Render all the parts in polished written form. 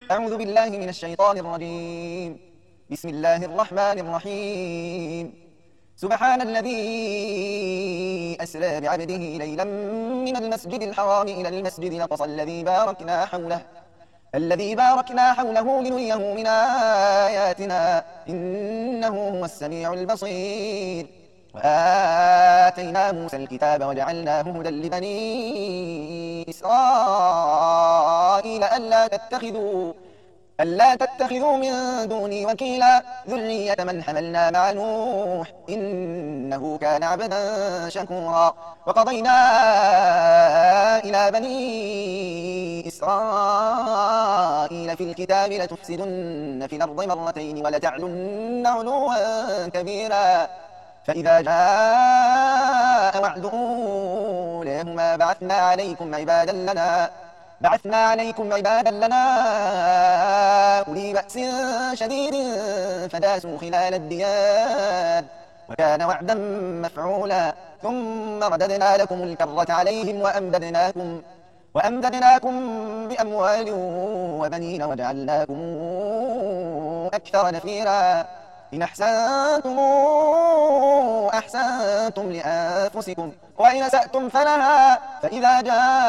أعوذ بالله من الشيطان الرجيم. بسم الله الرحمن الرحيم. سبحان الذي أسرى بعبده ليلا من المسجد الحرام إلى المسجد الأقصى الذي باركنا حوله لنريه من آياتنا إنه هو السميع البصير. وآتينا موسى الكتاب وجعلناه هدى لبني إسرائيل ألا تتخذوا من دوني وكيلا ذرية من حملنا مع نوح إنه كان عبدا شكورا. وقضينا إلى بني إسرائيل في الكتاب لتفسدن في الأرض مرتين ولتعلن علوا كبيرا فإذا جاء وعد أولاهما بعثنا عليكم عبادا لنا أولي بأس شديد فداسوا خلال الديار وكان وعدا مفعولا. ثم رددنا لكم الكرة عليهم وأمددناكم بأموال وبنين وجعلناكم أكثر نفيرا. إن أحسنتم أحسنتم لأنفسكم وإن أسأتم فلها فإذا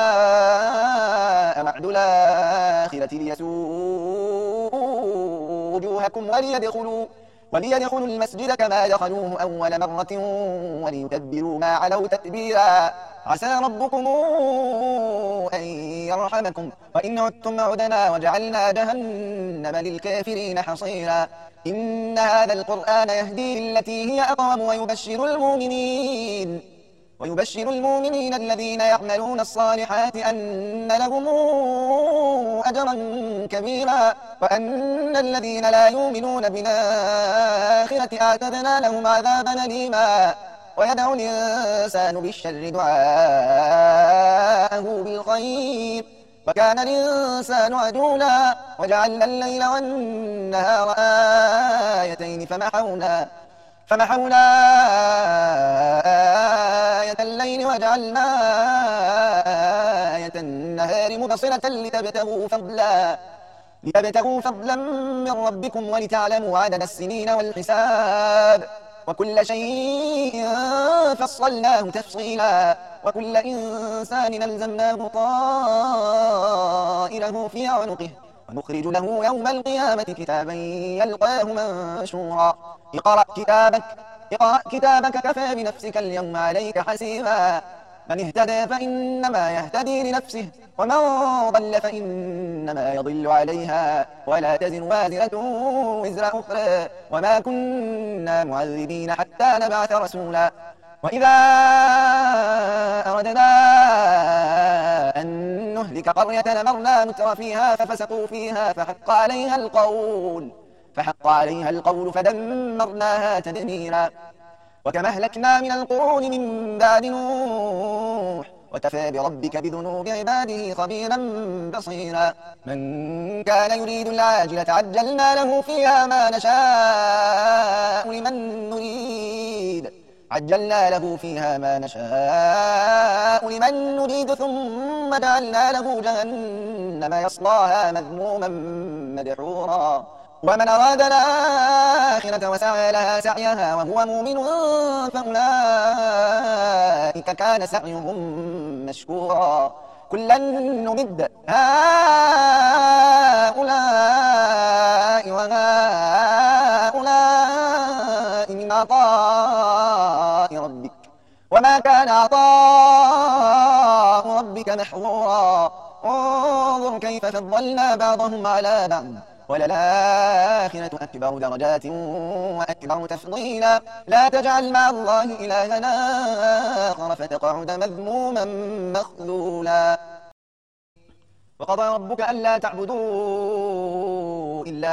جاء وعد الآخرة ليسوءوا وجوهكم وليدخلوا المسجد كما دخلوه أول مرة وليتبروا ما علوا تتبيرا. عسى ربكم أن يرحمكم وإن عدتم عدنا وجعلنا جهنم للكافرين حصيرا. إن هذا القرآن يهدي للتي هي أقوم ويبشر المؤمنين الذين يعملون الصالحات أن لهم أجرا كبيرا وأن الذين لا يؤمنون بالآخرة أعتدنا لهم عذابا أليما. ويدعو الإنسان بالشر دعاءه بالخير وكان الإنسان عجولا. وجعلنا الليل والنهار آيتين فمحونا آية الليل وجعلنا آية النهار مبصرة لتبتغوا فضلا من ربكم ولتعلموا عدد السنين والحساب وكل شيء فصلناه تفصيلا. وكل إنسان ألزمناه طائره في عنقه ونخرج له يوم القيامة كتابا يلقاه منشورا. اقرأ كتابك كفى بنفسك اليوم عليك حسيبا. من اهتدى فإنما يهتدي لنفسه ومن ضل فإنما يضل عليها ولا تزر وازرة وزر أخرى وما كنا معذبين حتى نبعث رسولا. وإذا أردنا أن نهلك قرية أمرنا متر فيها ففسقوا فيها فحق عليها القول فدمرناها تدميرا. وكما أهلكنا من القرون من بعد نوح وكفى بربك بذنوب عباده خبيرا بصيرا. من كان يريد العاجلة عجلنا له فيها ما نشاء لمن نريد ثم جعلنا له جهنم يصلاها مذموما مدحورا. ومن أراد الآخرة وسعى لها سعيها وهو مؤمن فأولئك كان سعيهم مشكورا. كلا نمد هؤلاء وهؤلاء من عطاء ربك وما كان عطاء ربك محظورا. انظر كيف فضلنا بعضهم على بعض وللآخرة أكبر درجات وأكبر تفضيلا. لا تجعل مع الله إلها آخر فتقعد مذموما مخذولا. وقضى ربك ألا تعبدوا إلا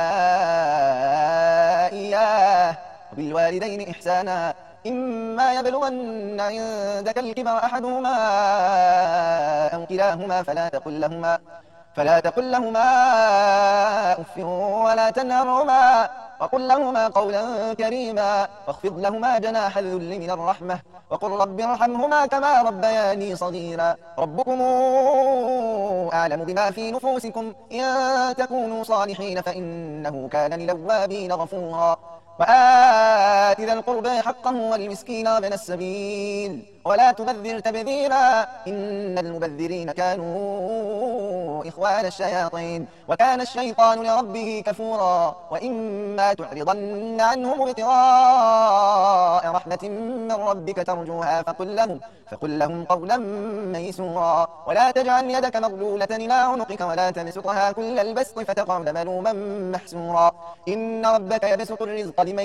إياه وبالوالدين إحسانا إما يبلغن عندك الكبر أحدهما أو كلاهما فلا تقل لهما أف ولا تنهرهما وقل لهما قولا كريما واخفض لهما جناح الذل من الرحمة وقل رب ارحمهما كما ربياني صغيرا ربكم أعلم بما في نفوسكم إن تكونوا صالحين فإنه كان للأوابين غفورا وآت ذا القربى حقه والمسكين وابن السبيل ولا تبذر تبذيرا إن المبذرين كانوا إخوان الشياطين وكان الشيطان لربه كفورا وإما تعرضن عنهم ابتغاء رحمة من ربك ترجوها فقل لهم قولا ميسورا ولا تجعل يدك مغلولة إلى عنقك ولا تبسطها كل البسط فتقعد ملوما محسورا إن ربك يبسط الرزق لمن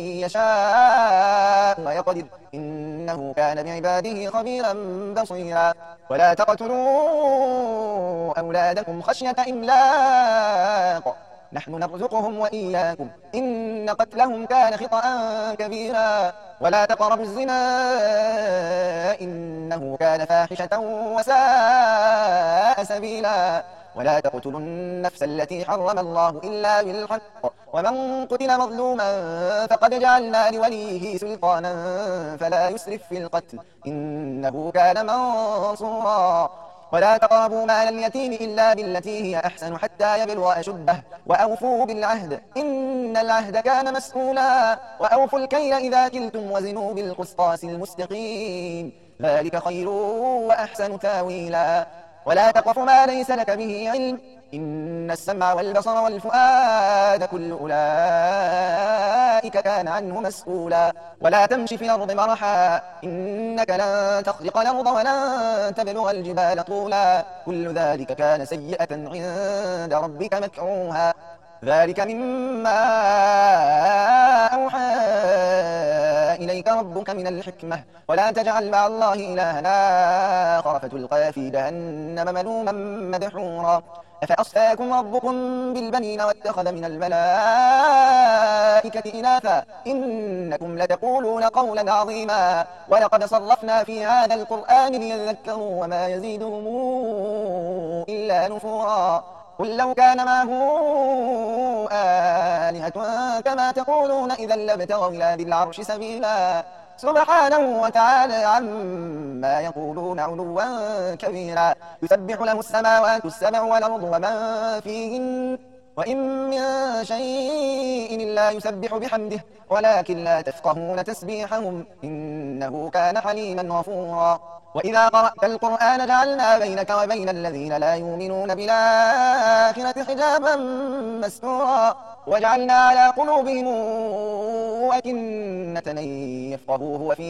يشاء ويقدر إنه كان بعباده خبيرا بصيرا ولا تقتلوا أولادكم خشية إملاق نحن نرزقهم وإياكم إن قتلهم كان خطأ كبيرا ولا تقربوا الزنا إنه كان فاحشة وساء سبيلا ولا تقتلوا النفس التي حرم الله إلا بالحق ومن قتل مظلوما فقد جعلنا لوليه سلطانا فلا يسرف في القتل إنه كان منصورا ولا تقربوا مال اليتيم إلا بالتي هي أحسن حتى يبلغ أشده وأوفوا بالعهد إن العهد كان مسؤولا وأوفوا الكيل إذا كلتم وزنوا بالقسطاس المستقيم ذلك خير وأحسن تاويلا ولا تقف ما ليس لك به علم إن السمع والبصر والفؤاد كل أولئك كان عنه مسؤولا ولا تمش في الأرض مرحا إنك لن تخرق الأرض ولن تبلغ الجبال طولا كل ذلك كان سيئة عند ربك مكروها ذلك مما أوحى إليك ربك من الحكمة ولا تجعل مع الله إلها آخر فتلقى في جهنم ملوما مدحورا أفأصفاكم ربكم بالبنين واتخذ من الملائكة إناثا إنكم لتقولون قولا عظيما ولقد صرفنا في هذا القرآن ليذكروا وما يزيدهم إلا نفورا قل لو كان معه آلهة كما تقولون إذا لابتغوا إلى ذي العرش سبيلا سبحانه وتعالى عما يقولون علوا كبيرا يسبح له السماوات السبع والأرض ومن فيهن وإن من شيء إلا يسبح بحمده ولكن لا تفقهون تسبيحهم إنه كان حليما غفورا وإذا قرأت القرآن جعلنا بينك وبين الذين لا يؤمنون بالآخرة حجابا مستورا وجعلنا على قلوبهم أكنة أن يفقهوه وفي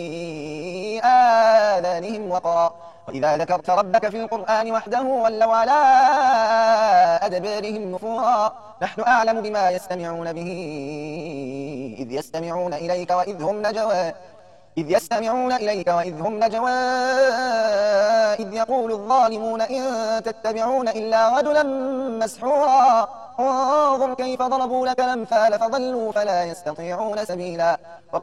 آذانهم وقرا وإذا ذكرت ربك في القرآن وحده ولوا على أدبارهم نفورا نحن أعلم بما يستمعون به إذ يستمعون إليك وإذ هم نجوى إذ يقول الظالمون إن تتبعون إلا رجلا مسحورا انظر كيف ضربوا لك الأمثال فضلوا فلا يستطيعون سبيلا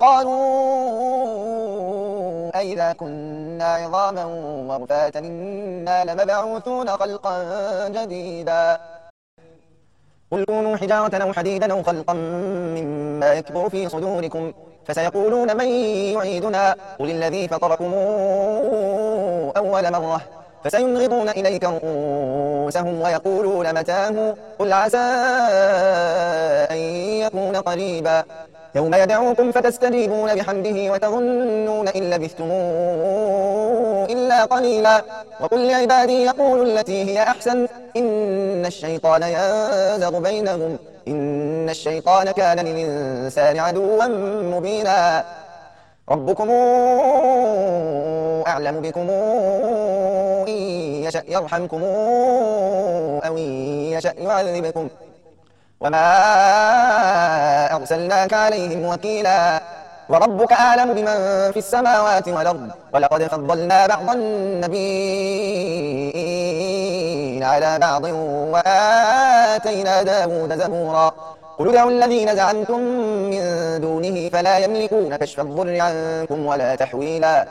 وقالوا أئذا كنا عظاما ورفاتا إنا لمبعوثون خلقا جديدا قل كونوا حجارة أو حديدا أو خلقا مما يكبر في صدوركم فسيقولون من يعيدنا قل الذي فطركم أول مرة فسينغضون إليك رؤوسهم ويقولون متاه قل عسى أن يكون قريبا يوم يدعوكم فتستجيبون بحمده وتظنون إن لبثتم إلا قليلا وقل لعبادي يقولوا التي هي أحسن إن الشيطان ينزغ بينهم إن الشيطان كان للإنسان عدوا مبينا ربكم أعلم بكم إن يشأ يرحمكم أو إن يشأ يعذبكم وما أرسلناك عليهم وكيلا وربك أعلم بمن في السماوات والأرض ولقد فضلنا بعض النبيين على بعض وآتينا داود زبورا قل ادعوا الذين زعمتم من دونه فلا يملكون كشف الضر عنكم ولا تحويلا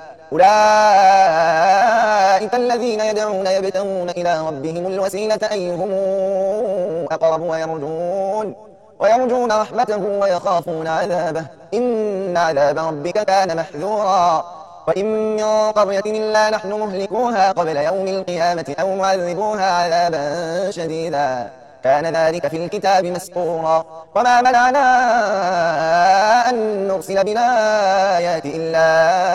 أولئك الذين يدعون يبتغون إلى ربهم الوسيلة أيهم أقرب ويرجون رحمته ويخافون عذابه إن عذاب ربك كان محذورا وإن من قرية إلا نحن مهلكوها قبل يوم القيامة أو معذبوها عذابا شديدا كان ذلك في الكتاب مسطورا وما منعنا أن نرسل بالآيات إلا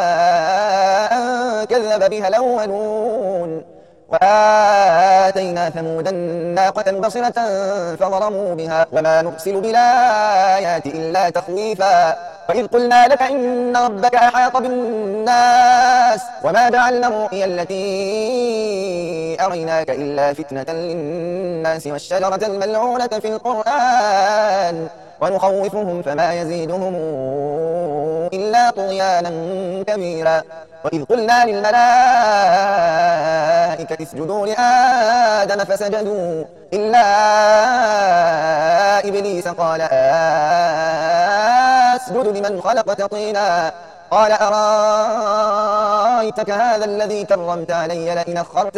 أن كذب بها الأولون وآتينا ثمود الناقة مبصرة فظلموا بها وما نرسل بالآيات إلا تخويفا وإذ قلنا لك إن ربك أحاط بالناس وما جعلنا الرؤيا التي أريناك إلا فتنة للناس والشجرة الملعونة في القرآن ونخوفهم فما يزيدهم إلا طغيانا كبيرا وإذ قلنا للملائكة اسجدوا لآدم فسجدوا إلا إبليس قال أسجد لمن خلقت طينا قال أرأيتك هذا الذي كرمت علي لئن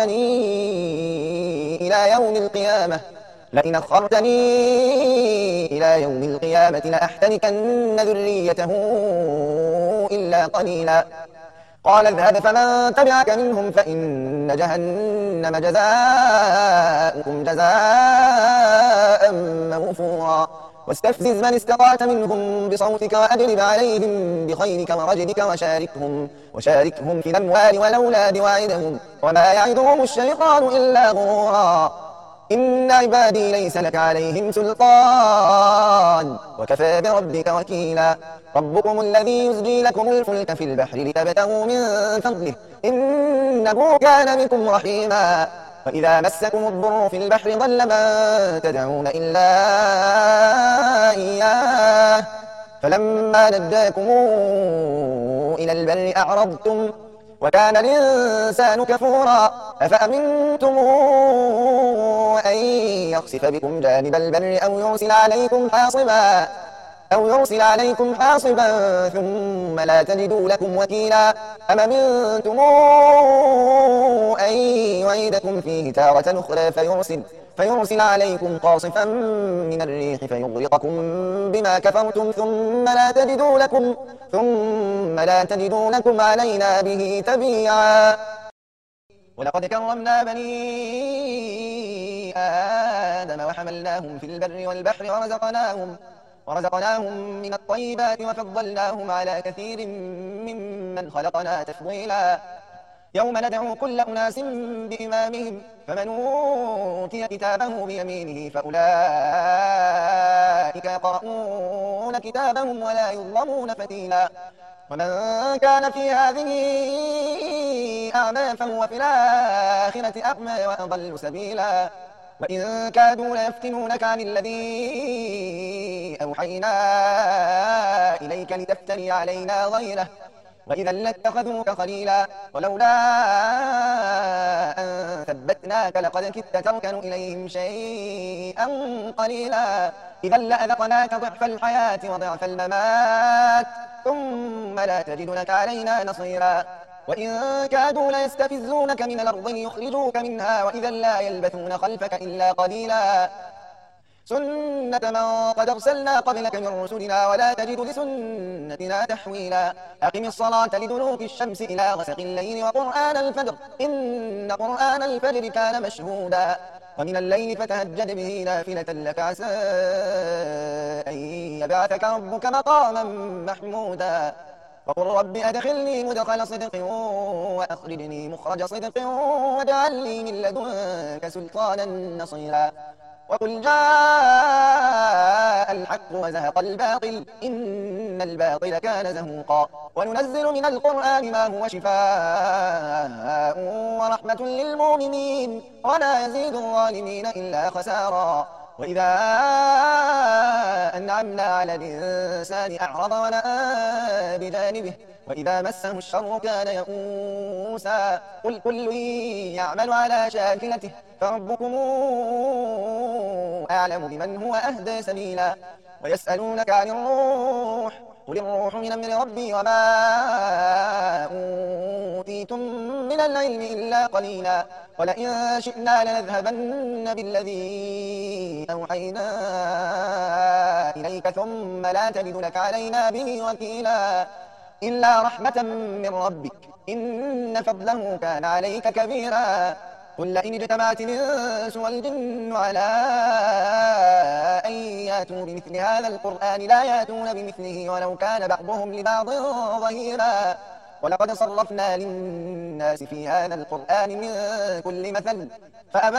أخرتني إلى يوم القيامة لأحتنكن ذريته إلا قليلا قال اذهب فمن تبعك منهم فإن جهنم جزاؤكم جزاء موفورا واستفزز من استطعت منهم بصوتك وأجلب عليهم بخيلك ورجلك وشاركهم في الأموال والأولاد وعدهم وما يعدهم الشيطان إلا غرورا إن عبادي ليس لك عليهم سلطان وكفى بربك وكيلا ربكم الذي يزجي لكم الفلك في البحر لتبتغوا من فضله إنه كان بكم رحيما وإذا مسكم الضر في البحر ضل من تدعون إلا إياه فلما نجاكم إلى البر أعرضتم وكان الإنسان كفورا أفأمنتم أن يخسف بكم جانب البر أو يرسل عليكم حاصبا ثم لا تجدوا لكم وكيلا أم أمنتم أن يعيدكم فيه تارة أخرى فيرسل عليكم قاصفا من الريح فيغرقكم بما كفرتم ثم لا تجدوا لكم علينا به تبيعا ولقد كرمنا بني آدم وحملناهم في البر والبحر ورزقناهم من الطيبات وفضلناهم على كثير ممن خلقنا تفضيلا يوم ندعو كل أناس بإمامهم فمن أوتي كتابه بيمينه فأولئك يقرؤون كتابهم ولا يظلمون فتيلا ومن كان في هذه أعمى فهو في الآخرة أعمى وأضل سبيلا وإن كادوا ليفتنونك عن الذي أوحينا إليك لتفتري علينا غيره وإذا لاتخذوك خليلا ولولا أن ثبتناك لقد كدت تركن إليهم شيئا قليلا إذا لأذقناك ضعف الحياة وضعف الممات ثم لا تجد لك علينا نصيرا وإن كادوا ليستفزونك من الأرض ليخرجوك منها وإذا لا يلبثون خلفك إلا قليلا سنة من قد أرسلنا قبلك من رسلنا ولا تجد لسنتنا تحويلا أقم الصلاة لدلوك الشمس إلى غسق الليل وقرآن الفجر إن قرآن الفجر كان مشهودا ومن الليل فتهجد به نافلة لك عسى أن يبعثك ربك مقاما محمودا وقل رب أدخلني مدخل صدق وأخرجني مخرج صدق واجعل لي من لدنك سلطانا نصيرا وقل جاء الحق وزهق الباطل إن الباطل كان زهوقا وننزل من القرآن ما هو شفاء ورحمة للمؤمنين ولا يزيد الظالمين إلا خسارا وإذا أنعمنا على الإنسان أعرض ونأى بجانبه وإذا مسه الشر كان يئوسا قل كل يعمل على شاكلته فربكم أعلم بمن هو أهدى سبيلا ويسألونك عن الروح قل الروح من أمر ربي وما أوتيتم من العلم إلا قليلا ولئن شئنا لنذهبن بالذي أوحينا إليك ثم لا تجد لك علينا به وكيلا إلا رحمة من ربك إن فضله كان عليك كبيرا قل لئن اجتمعت الإنس والجن على أن ياتوا بمثل هذا القرآن لا ياتون بمثله ولو كان بعضهم لبعض ظهيرا ولقد صرفنا للناس في هذا القرآن من كل مثل فأبى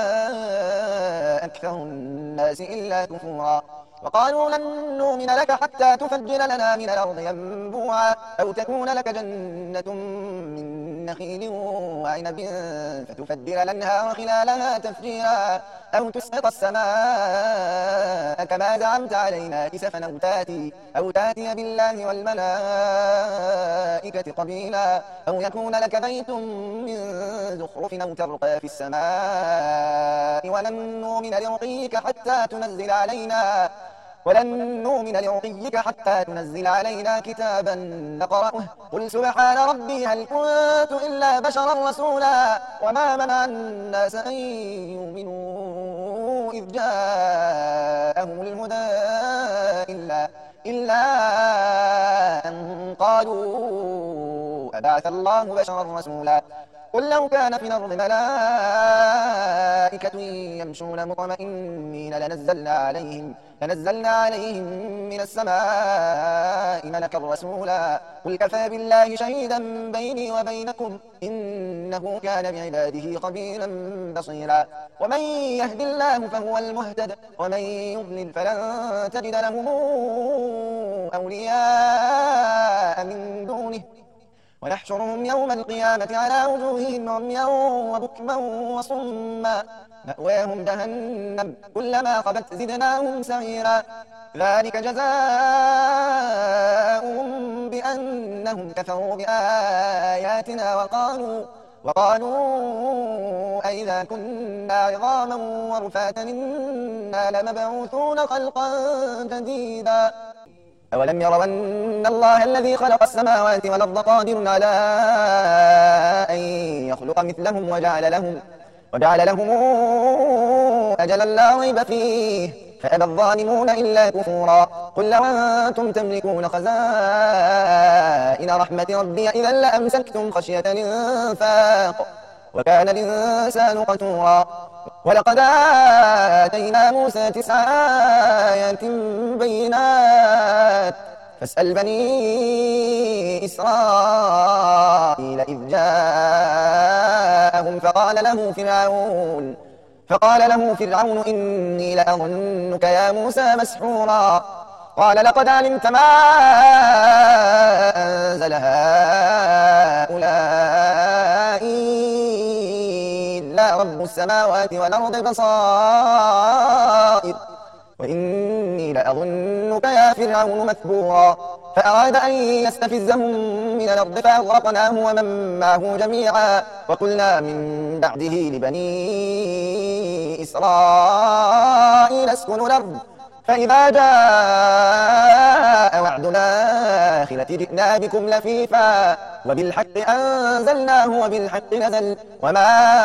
أكثر الناس إلا كفورا وقالوا لن نؤمن لك حتى تفجر لنا من الأرض ينبوعا أو تكون لك جنة من نخيل وعنب فتفجر الأنهار خلالها تفجيرا أو تسقط السماء كما زعمت علينا كسفا أو تاتي بالله والملائكة قبيلا أو يكون لك بيت من زخرف أو ترقى في السماء ولن نؤمن حتى تنزل علينا كتابا نقرأه قل سبحان ربي هل كنت إلا بشرا رسولا وما منع الناس أن يؤمنوا إذ جاءهم الهدى إلا أن قالوا أبعث الله بشرا رسولا قل لو كان في الأرض ملائكة يمشون مطمئنين لنزلنا عليهم من السماء ملكا رسولا قل كفى بالله شهيدا بيني وبينكم إنه كان بعباده خبيرا بصيرا ومن يهد الله فهو المهتد ومن يضلل فلن تجد لهم أولياء من دونه ونحشرهم يوم القيامة على وجوههم عميا وبكما وصما مأواهم جهنم كلما خبت زدناهم سعيرا ذلك جزاؤهم بأنهم كفروا بآياتنا وقالوا أئذا كنا عظاما ورفاتا إنا لمبعوثون خلقا جديدا أولم يروا أن الله الذي خلق السماوات والأرض قادر على أن يخلق مثلهم وجعل لهم أجلا لا ريب فيه فأبى الظالمون إلا كفورا قل لو أنتم تملكون خزائن رحمة ربي إذا لأمسكتم خشية الإنفاق وكان الإنسان قتورا ولقد آتينا موسى 9 آيات بينات فاسأل بني إسرائيل إذ جاءهم فقال له فرعون إني لأظنك يا موسى مسحورا قال لقد علمت ما أنزل هؤلاء إلا رب السماوات والأرض بصائر وإني لأظنك يا فرعون مثبورا فأراد أن يستفزهم من الأرض فأغرقناه ومن معه جميعا وقلنا من بعده لبني إسرائيل اسكنوا الأرض فإذا جاء وعد الآخرة جئنا بكم لفيفا وبالحق أنزلناه وبالحق نزل وما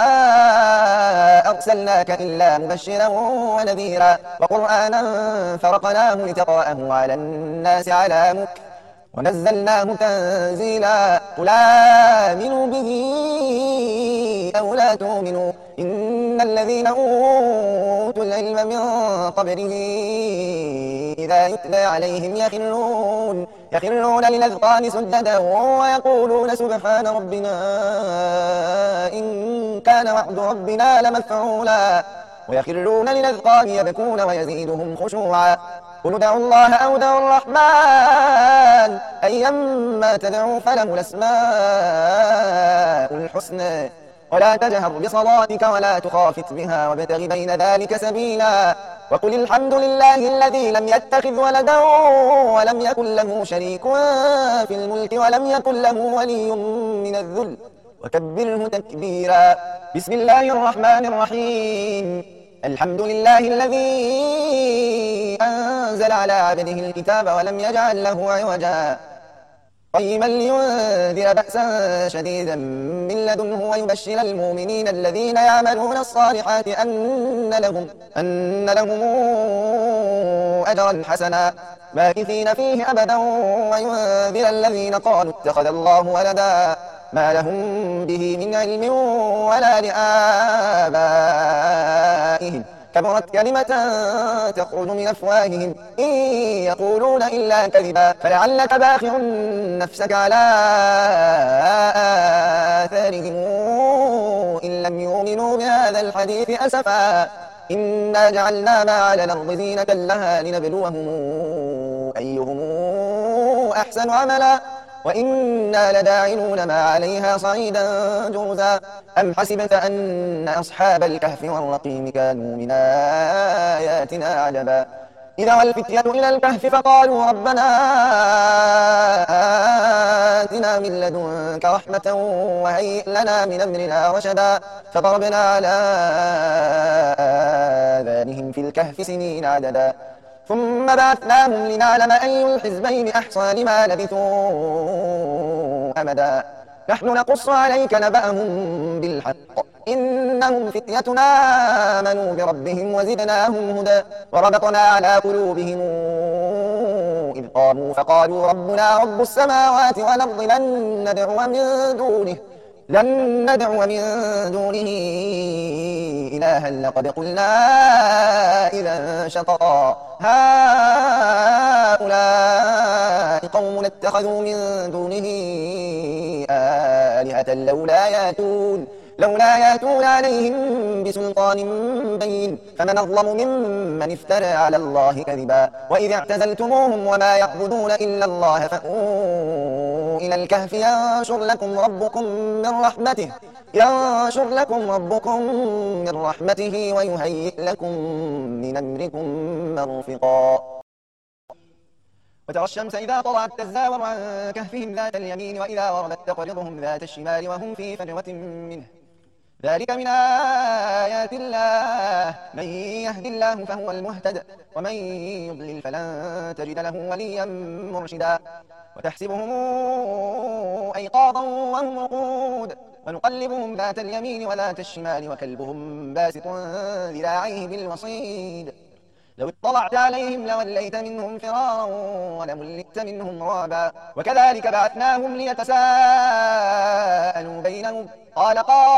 أرسلناك إلا مبشرا ونذيرا وقرآنا فرقناه لتقرأه على الناس على مكث ونزلناه تنزيلا قل آمنوا به أو لا تؤمنوا إن الذين أوتوا العلم من قبله إذا يتلى عليهم يخرون للأذقان سجدا ويقولون سبحان ربنا إن كان وعد ربنا لمفعولا ويخرون للأذقان يبكون ويزيدهم خشوعا قل ادعوا الله أو ادعوا الرحمن أيما تدعوا فله الأسماء الحسنى ولا تجهر بصلاتك ولا تخافت بها وابتغ بين ذلك سبيلا وقل الحمد لله الذي لم يتخذ ولدا ولم يكن له شريك في الملك ولم يكن له ولي من الذل وكبره تكبيرا بسم الله الرحمن الرحيم الحمد لله الذي أنزل أنزل على عبده الكتاب ولم يجعل له عوجا قيما لينذر بأسا شديدا من لدنه ويبشر المؤمنين الذين يعملون الصالحات أن لهم أجرا حسنا ماكثين فيه أبدا وينذر الذين قالوا اتخذ الله ولدا ما لهم به من علم ولا لآبائهم كبرت كلمة تخرج من أفواههم إن يقولون إلا كذبا فلعلك باخع نفسك على آثارهم إن لم يؤمنوا بهذا الحديث أسفا إنا جعلنا ما على الأرض زينة لها لنبلوهم أيهم أحسن عملا وإنا لداعلون ما عليها صعيدا جرزا أم حسبت أن أصحاب الكهف والرقيم كانوا من آياتنا عجبا إذا والفتية إلى الكهف فقالوا ربنا آتنا من لدنك رحمة وهيئ لنا من أمرنا رشدا فضربنا على آذانهم في الكهف سنين عددا ثم بعثناهم لنعلم أي الحزبين أحصى لما لبثوا أمدا نحن نقص عليك نبأهم بالحق إنهم فتية آمنوا بربهم وزدناهم هدى وربطنا على قلوبهم إذ قاموا فقالوا ربنا رب السماوات والأرض لن ندعو من دونه إلها لقد قلنا إذا شططا هؤلاء قوم اتخذوا من دونه آلهة لولا ياتون عليهم بسلطان بين فمن أظلم ممن افترى على الله كذبا وإذ اعتزلتموهم وما يعبدون إلا الله فأووا إلى الكهف ينشر لكم ربكم من رحمته ويهيئ لكم من أمركم مرفقا وترى الشمس إذا طلعت تزاور عن كهفهم ذات اليمين وإذا غربت تقرضهم ذات الشمال وهم في فجوة منه ذلك من آيات الله من يهد الله فهو المهتد ومن يضلل فلن تجد له وليا مرشدا وتحسبهم أيقاظا وهم رقود ونقلبهم ذات اليمين وذات الشمال وكلبهم باسط ذراعيه بالوصيد لو اطلعت عليهم لوليت منهم فرارا ولملئت منهم رعبا وكذلك بعثناهم ليتساءلوا بينهم قال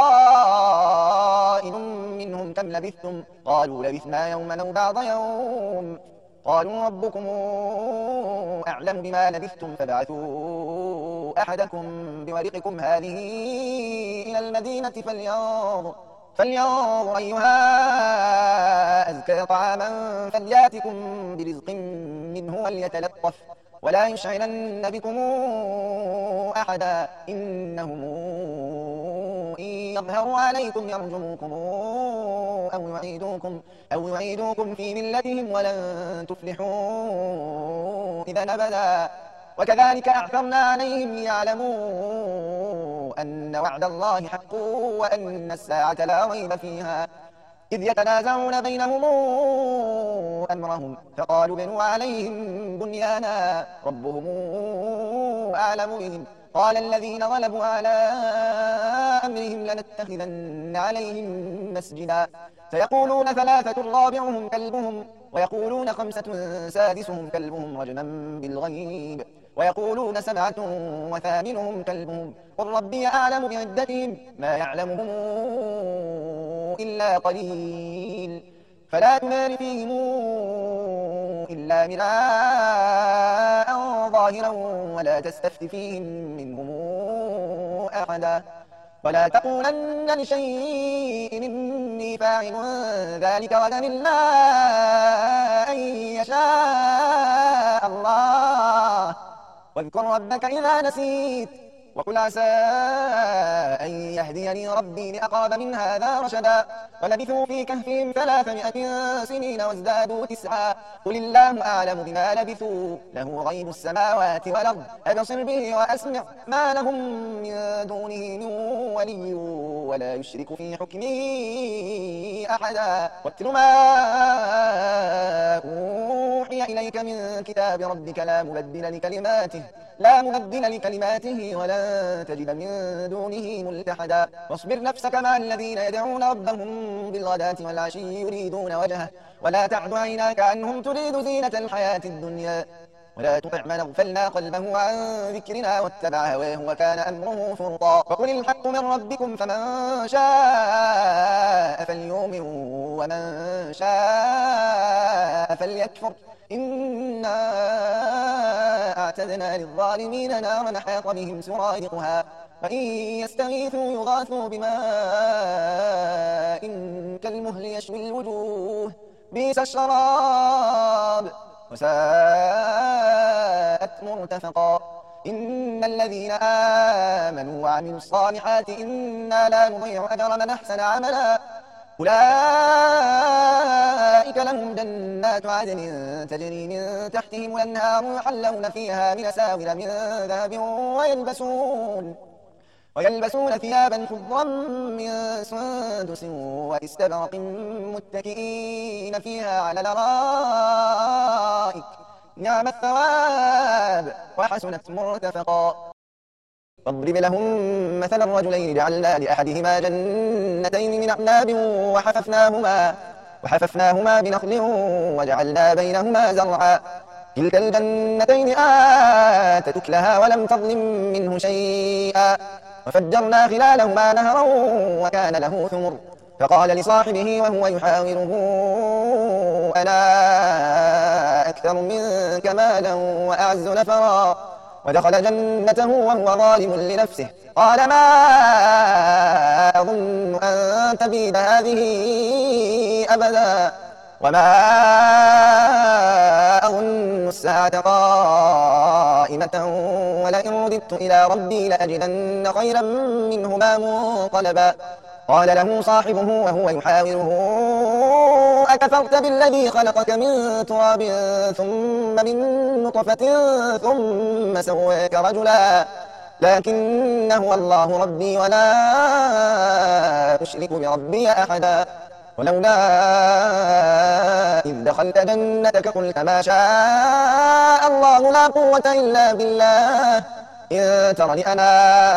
قائل منهم كم لبثتم قالوا لبثنا يوما أو بعض يوم قالوا ربكم أعلم بما لبثتم فابعثوا أحدكم بورقكم هذه إلى المدينة فلينظر أيها أزكى طعاما فلياتكم برزق منه وليتلطف ولا يشعرن بكم أحدا إنهم إن يظهروا عليكم يرجموكم أو يعيدوكم في ملتهم ولن تفلحوا إذا أبدا وكذلك أعثرنا عليهم ليعلموا أن وعد الله حق وأن الساعة لا ريب فيها إذ يتنازعون بينهم أمرهم فقالوا بنوا عليهم بنيانا ربهم أعلم بهم قال الذين غلبوا على أمرهم لنتخذن عليهم مسجدا سيقولون ثلاثة رابعهم كلبهم ويقولون خمسة سادسهم كلبهم رجما بالغيب ويقولون سبعة وثامنهم كلبهم قل ربي أعلم بعدتهم ما يعلمهم إلا قليل فلا تمار فيهم إلا مراء ظاهرا ولا تستفت فيهم منهم أحدا ولا تقولن لشيء إني فاعل ذلك غدا إلا أن يشاء الله واذكر ربك إذا نسيت وقل عسى أن يهديني ربي لأقرب من هذا رشدا ولبثوا في كهفهم 300 سنين وازدادوا 9 قل الله أعلم بما لبثوا له غيب السماوات والأرض أبصر به وأسمع ما لهم من دونه من ولي ولا يشرك في حكمه أحدا واتل ما أوحي إليك من كتاب ربك لا مبدل لكلماته ولن تجد من دونه ملتحدا واصبر نفسك مع الذين يدعون ربهم بالغداة والعشي يريدون وجهه ولا تعد عيناك عنهم تريد زينة الحياة الدنيا ولا تطع من اغفلنا قلبه عن ذكرنا واتبع هواه وكان أمره فرطا وقل الحق من ربكم فمن شاء فليؤمن ومن شاء فليكفر إنا أعتدنا للظالمين نارا أحاط بهم سرادقها وإن يستغيثوا يغاثوا بماء كالمهل يشوي الوجوه بئس الشراب وساءت مرتفقا إن الذين آمنوا وعملوا الصالحات إنا لا نضيع أجر من أحسن عملا أولئك لهم جنات عدن تجري من تحتهم الأنهار يحلون فيها من أساور من ذهب ويلبسون ثيابا خضرا من سندس واستبرق متكئين فيها على الأرائك نعم الثواب وحسنت مرتفقا واضرب لهم مثل الرجلين جعلنا لأحدهما جنتين من أعناب وحففناهما بنخل وجعلنا بينهما زرعا كلتا الجنتين آتت أكلها ولم تظلم منه شيئا وفجرنا خلالهما نهرا وكان له ثمر فقال لصاحبه وهو يحاوره أنا أكثر منك مالا وأعز نفرا ودخل جنته وهو ظالم لنفسه قال ما أظن أن تبيد هذه أبدا وما أظن الساعة قائمة ولئن رددت إلى ربي لأجدن خيرا منهما منقلبا قال له صاحبه وهو يحاوره أكفرت بالذي خلقك من تراب ثم من نطفة ثم سواك رجلا لكن هو الله ربي ولا أشرك بربي أحدا ولولا إذ دخلت جنتك قلت ما شاء الله لا قوة إلا بالله إن ترني أنا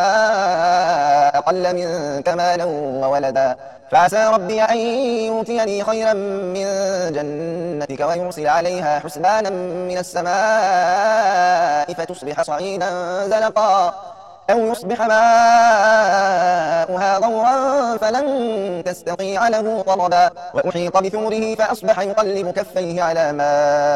أقل منك مالا وولدا فعسى ربي أن يؤتيني خيرا من جنتك ويرسل عليها حسبانا من السماء فتصبح صعيدا زلقا أو يصبح ماؤها غورا فلن تستطيع له طلبا وأحيط بثمره فأصبح يقلب كفيه على ما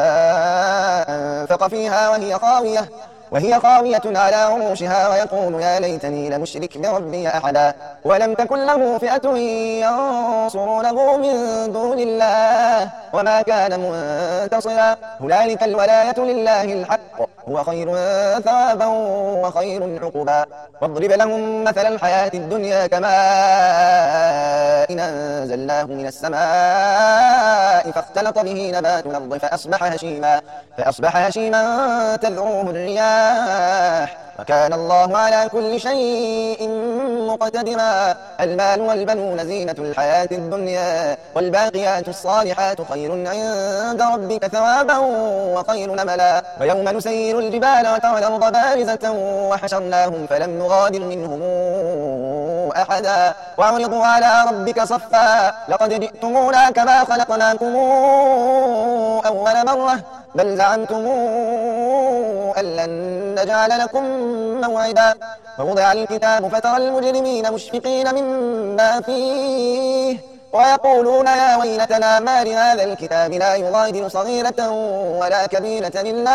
أنفق فيها وهي خاوية على عروشها ويقول يا ليتني لم أشرك بربي أحدا ولم تكن له فئة ينصرونه من دون الله وما كان منتصرا هنالك الولاية لله الحق هو خير ثوابا وخير عقبا واضرب لهم مثل الحياة الدنيا كماء إن أنزلناه من السماء فاختلط به نبات الأرض فأصبح هشيما تذروه الرياح وكان الله على كل شيء مقتدرا المال والبنون زينة الحياة الدنيا والباقيات الصالحات خير عند ربك ثوابا وخير نملا ويوم نسير الجبال وترى الأرض بارزة وحشرناهم فلم نغادر منهم أحدا وعرضوا على ربك صفا لقد جئتمونا كما خلقناكم أول مرة بل زعمتم أن لن نجعل لكم موعدا ووضع الكتاب فترى المجرمين مشفقين مما فيه ويقولون يا ويلتنا ما لهذا الكتاب لا يغادر صغيرة ولا كبيرة إلا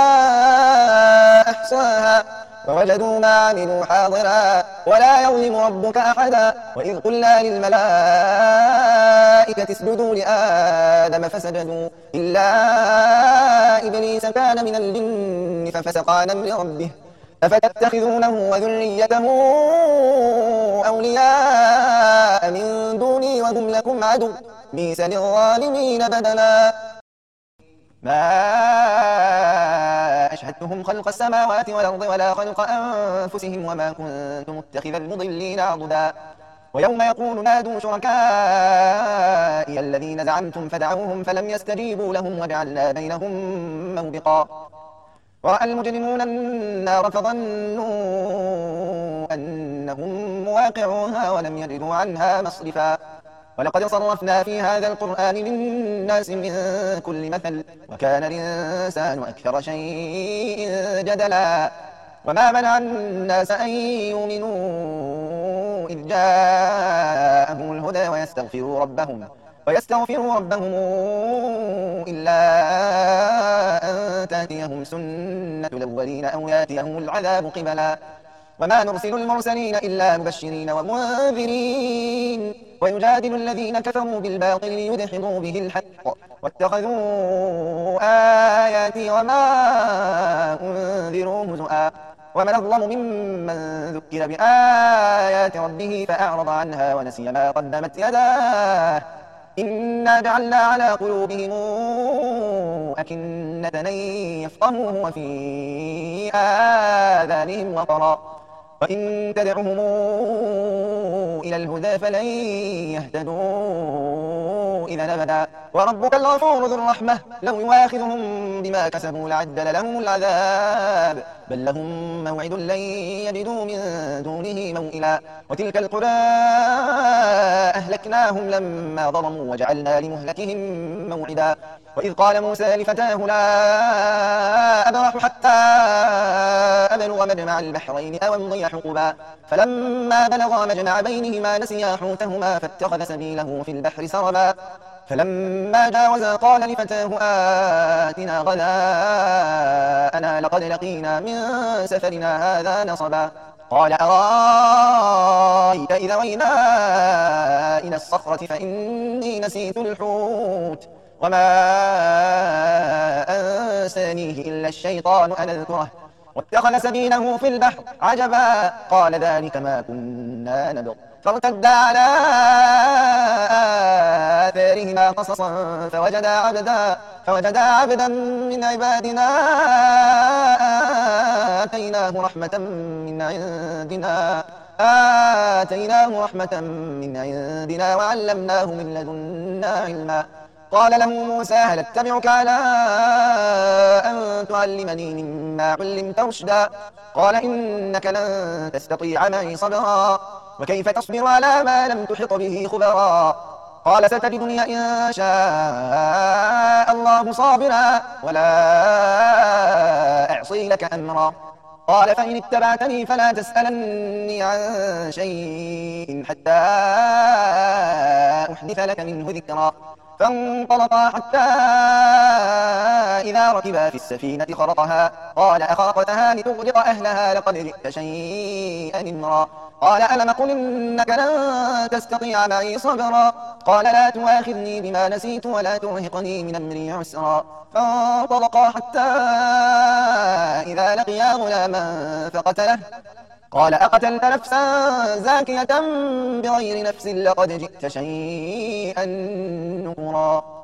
أحصاها ووجدوا ما عملوا حاضرا ولا يظلم ربك أحدا وإذ قلنا للملائكة اسجدوا لآدم فسجدوا إلا إبليس كان من الجن ففسق عن أمر ربه أفتتخذونه وذريته أولياء من دوني وهم لكم عدو بئس للظالمين بدلا ما أشهدتهم خلق السماوات والأرض ولا خلق أنفسهم وما كنت متخذ المضلين عضدا ويوم يقول نادوا شركائي الذين زعمتم فدعوهم فلم يستجيبوا لهم وجعلنا بينهم موبقا ورأى المجرمون النار فظنوا أنهم مواقعوها ولم يجدوا عنها مصرفا ولقد صرفنا في هذا القرآن للناس من كل مثل وكان الإنسان أكثر شيء جدلا وما منع الناس أن يؤمنوا إذ جاءهم الهدى ويستغفروا ربهم إلا أن تأتيهم سنة الأولين أو يأتيهم العذاب قبلا وما نرسل المرسلين إلا مبشرين ومنذرين ويجادل الذين كفروا بالباطل ليدحضوا به الحق واتخذوا آياتي وما أنذروا هزؤا ومن أظلم ممن ذكر بآيات ربه فأعرض عنها ونسي ما قدمت يداه إنا جعلنا على قلوبهم أكنة أن يفقهوه وفي آذانهم وقرا وإن تدعهم إلى الهدى فلن يهتدوا إذا أبدا وربك الغفور ذو الرحمة لو يواخذهم بما كسبوا لعجل لهم العذاب بل لهم موعد لن يجدوا من دونه موئلا وتلك القرى أهلكناهم لما ظلموا وجعلنا لمهلكهم موعدا وإذ قال موسى لفتاه لا أبرح حتى أبلغ مجمع البحرين أو أمضي حقبا فلما بلغا مجمع بينهما نسيا حوتهما فاتخذ سبيله في البحر سربا فلما جاوزا قال لفتاه آتنا غداءنا لقد لقينا من سفرنا هذا نصبا قال أرأيت إذا وينا إلى الصخرة فإني نسيت الحوت وما أنسانيه إلا الشيطان أن أذكره واتخذ سبيله في البحر عجبا قال ذلك ما كنا نبغ فارتدا على آثارهما قصصا فوجدا عبدا من عبادنا آتيناه رحمة من عندنا وعلمناه من لدنا علما قال له موسى هل اتبعك على أن تعلمني مما علمت رشدا قال إنك لن تستطيع معي صبرا وكيف تصبر على ما لم تحط به خبرا قال ستجدني إن شاء الله صابرا ولا أعصي لك أمرا قال فإن اتبعتني فلا تسألني عن شيء حتى أحدث لك منه ذكرا فانطلقا حتى إذا ركبا في السفينة خرقها قال أخرقتها لتغرق أهلها لقد جئت شيئا إمرا قال ألم قل إنك لن تستطيع معي صبرا قال لا تواخذني بما نسيت ولا ترهقني من أمري عسرا فانطلقا حتى إذا لقيا غلاما فقتله قال أقتلت نفسا زاكية بغير نفس لقد جئت شيئا نكرا